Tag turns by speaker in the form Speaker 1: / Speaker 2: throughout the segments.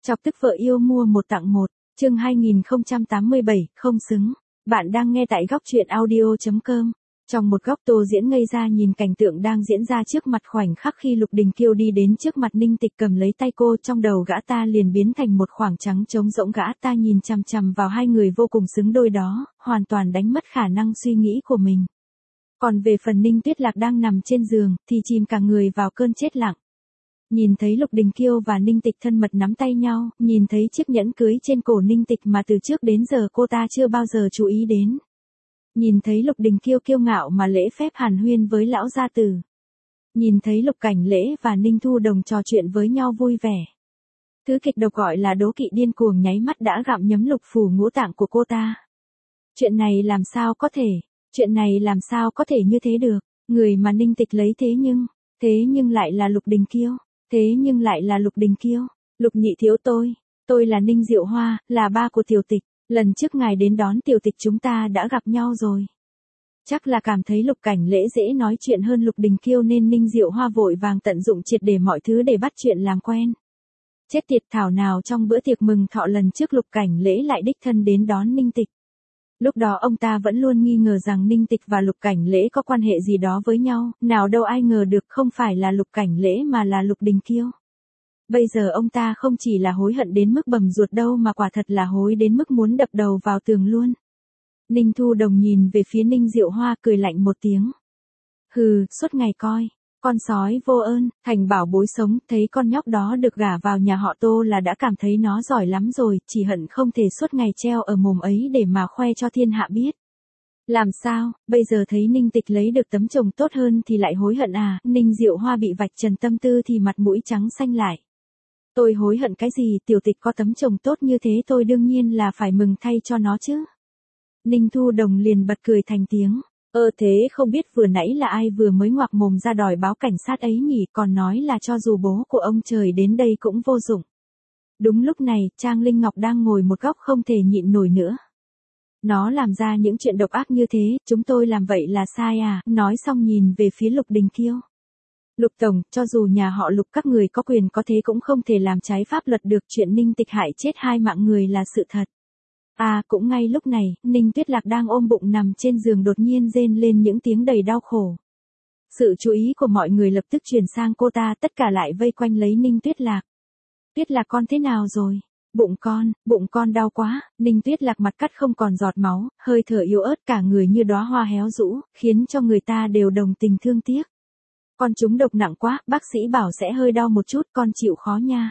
Speaker 1: Chọc tức vợ yêu mua một tặng một, chương 2087, không xứng. Bạn đang nghe tại góc truyện audio.com. Trong một góc Tô Diễn ngây ra nhìn cảnh tượng đang diễn ra trước mặt, khoảnh khắc khi Lục Đình Kiêu đi đến trước mặt Ninh Tịch cầm lấy tay cô, trong đầu gã ta liền biến thành một khoảng trắng trống rỗng. Gã ta nhìn chằm chằm vào hai người vô cùng xứng đôi đó, hoàn toàn đánh mất khả năng suy nghĩ của mình. Còn về phần Ninh Tuyết Lạc đang nằm trên giường, thì chìm cả người vào cơn chết lặng. Nhìn thấy Lục Đình Kiêu và Ninh Tịch thân mật nắm tay nhau, nhìn thấy chiếc nhẫn cưới trên cổ Ninh Tịch mà từ trước đến giờ cô ta chưa bao giờ chú ý đến. Nhìn thấy Lục Đình Kiêu kiêu ngạo mà lễ phép hàn huyên với lão gia tử. Nhìn thấy Lục Cảnh Lễ và Ninh Thu Đồng trò chuyện với nhau vui vẻ. Thứ kịch độc gọi là đố kỵ điên cuồng nháy mắt đã gặm nhấm lục phủ ngũ tạng của cô ta. Chuyện này làm sao có thể, chuyện này làm sao có thể như thế được, người mà Ninh Tịch lấy thế nhưng lại là Lục Đình Kiêu. Thế nhưng lại là Lục Đình Kiêu. Lục nhị thiếu, tôi là Ninh Diệu Hoa, là ba của Tiểu Tịch. Lần trước ngài đến đón Tiểu Tịch chúng ta đã gặp nhau rồi. Chắc là cảm thấy Lục Cảnh Lễ dễ nói chuyện hơn Lục Đình Kiêu nên Ninh Diệu Hoa vội vàng tận dụng triệt để mọi thứ để bắt chuyện làm quen. Chết tiệt, thảo nào trong bữa tiệc mừng thọ lần trước Lục Cảnh Lễ lại đích thân đến đón Ninh Tịch. Lúc đó ông ta vẫn luôn nghi ngờ rằng Ninh Tịch và Lục Cảnh Lễ có quan hệ gì đó với nhau, nào đâu ai ngờ được không phải là Lục Cảnh Lễ mà là Lục Đình Kiêu. Bây giờ ông ta không chỉ là hối hận đến mức bầm ruột đâu mà quả thật là hối đến mức muốn đập đầu vào tường luôn. Ninh Thu Đồng nhìn về phía Ninh Diệu Hoa cười lạnh một tiếng. Hừ, suốt ngày coi con sói vô ơn, thành bảo bối sống, thấy con nhóc đó được gả vào nhà họ Tô là đã cảm thấy nó giỏi lắm rồi, chỉ hận không thể suốt ngày treo ở mồm ấy để mà khoe cho thiên hạ biết. Làm sao, bây giờ thấy Ninh Tịch lấy được tấm chồng tốt hơn thì lại hối hận à? Ninh Diệu Hoa bị vạch trần tâm tư thì mặt mũi trắng xanh lại. Tôi hối hận cái gì, Tiểu Tịch có tấm chồng tốt như thế tôi đương nhiên là phải mừng thay cho nó chứ. Ninh Thu Đồng liền bật cười thành tiếng. Thế không biết vừa nãy là ai vừa mới ngoạc mồm ra đòi báo cảnh sát ấy nhỉ, còn nói là cho dù bố của ông trời đến đây cũng vô dụng. Đúng lúc này, Trang Linh Ngọc đang ngồi một góc không thể nhịn nổi nữa. Nó làm ra những chuyện độc ác như thế, chúng tôi làm vậy là sai à? Nói xong nhìn về phía Lục Đình Kiêu. Lục Tổng, cho dù nhà họ Lục các người có quyền có thế cũng không thể làm trái pháp luật được, chuyện Ninh Tịch hại chết 2 mạng người là sự thật. À, cũng ngay lúc này, Ninh Tuyết Lạc đang ôm bụng nằm trên giường đột nhiên rên lên những tiếng đầy đau khổ. Sự chú ý của mọi người lập tức chuyển sang cô ta, tất cả lại vây quanh lấy Ninh Tuyết Lạc. Tuyết Lạc con thế nào rồi? Bụng con đau quá. Ninh Tuyết Lạc mặt cắt không còn giọt máu, hơi thở yếu ớt, cả người như đóa hoa héo rũ, khiến cho người ta đều đồng tình thương tiếc. Con trúng độc nặng quá, bác sĩ bảo sẽ hơi đau một chút, con chịu khó nha.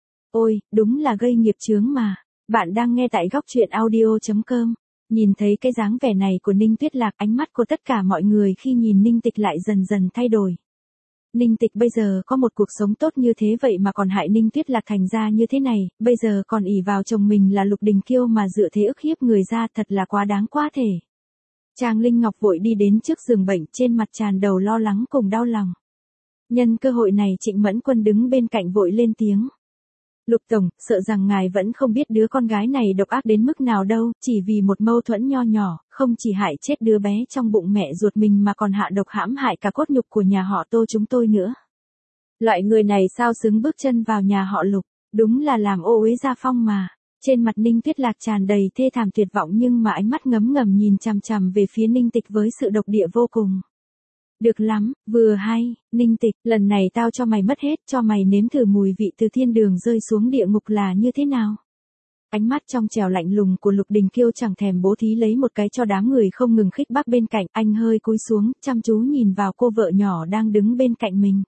Speaker 1: Ôi, đúng là gây nghiệp chướng mà. Bạn đang nghe tại góc truyện audio.com. Nhìn thấy cái dáng vẻ này của Ninh Tuyết Lạc, ánh mắt của tất cả mọi người khi nhìn Ninh Tịch lại dần dần thay đổi. Ninh Tịch bây giờ có một cuộc sống tốt như thế vậy mà còn hại Ninh Tuyết Lạc thành ra như thế này, bây giờ còn ỷ vào chồng mình là Lục Đình Kiêu mà dựa thế ức hiếp người ra, thật là quá đáng quá thể. Trang Linh Ngọc vội đi đến trước giường bệnh, trên mặt tràn đầu lo lắng cùng đau lòng. Nhân cơ hội này Trịnh Mẫn Quân đứng bên cạnh vội lên tiếng. Lục Tổng, sợ rằng ngài vẫn không biết đứa con gái này độc ác đến mức nào đâu, chỉ vì một mâu thuẫn nho nhỏ, không chỉ hại chết đứa bé trong bụng mẹ ruột mình mà còn hạ độc hãm hại cả cốt nhục của nhà họ Tô chúng tôi nữa. Loại người này sao xứng bước chân vào nhà họ Lục, đúng là làm ô uế gia phong mà. Trên mặt Ninh Tuyết Lạc tràn đầy thê thảm tuyệt vọng nhưng mà ánh mắt ngấm ngầm nhìn chằm chằm về phía Ninh Tịch với sự độc địa vô cùng. Được lắm, vừa hay, Ninh Tịch, lần này tao cho mày mất hết, cho mày nếm thử mùi vị từ thiên đường rơi xuống địa ngục là như thế nào. Ánh mắt trong trẻo lạnh lùng của Lục Đình Kiêu chẳng thèm bố thí lấy một cái cho đám người không ngừng khích bác bên cạnh, anh hơi cúi xuống, chăm chú nhìn vào cô vợ nhỏ đang đứng bên cạnh mình.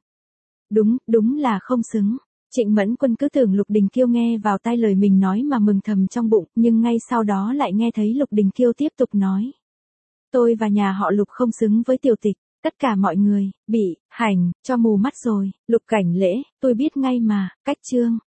Speaker 1: Đúng là không xứng. Trịnh Mẫn Quân cứ tưởng Lục Đình Kiêu nghe vào tai lời mình nói mà mừng thầm trong bụng, nhưng ngay sau đó lại nghe thấy Lục Đình Kiêu tiếp tục nói. Tôi và nhà họ Lục không xứng với Tiểu Tịch. Tất cả mọi người, bị, hành, cho mù mắt rồi. Lục Cảnh Lễ, tôi biết ngay mà, cách chương.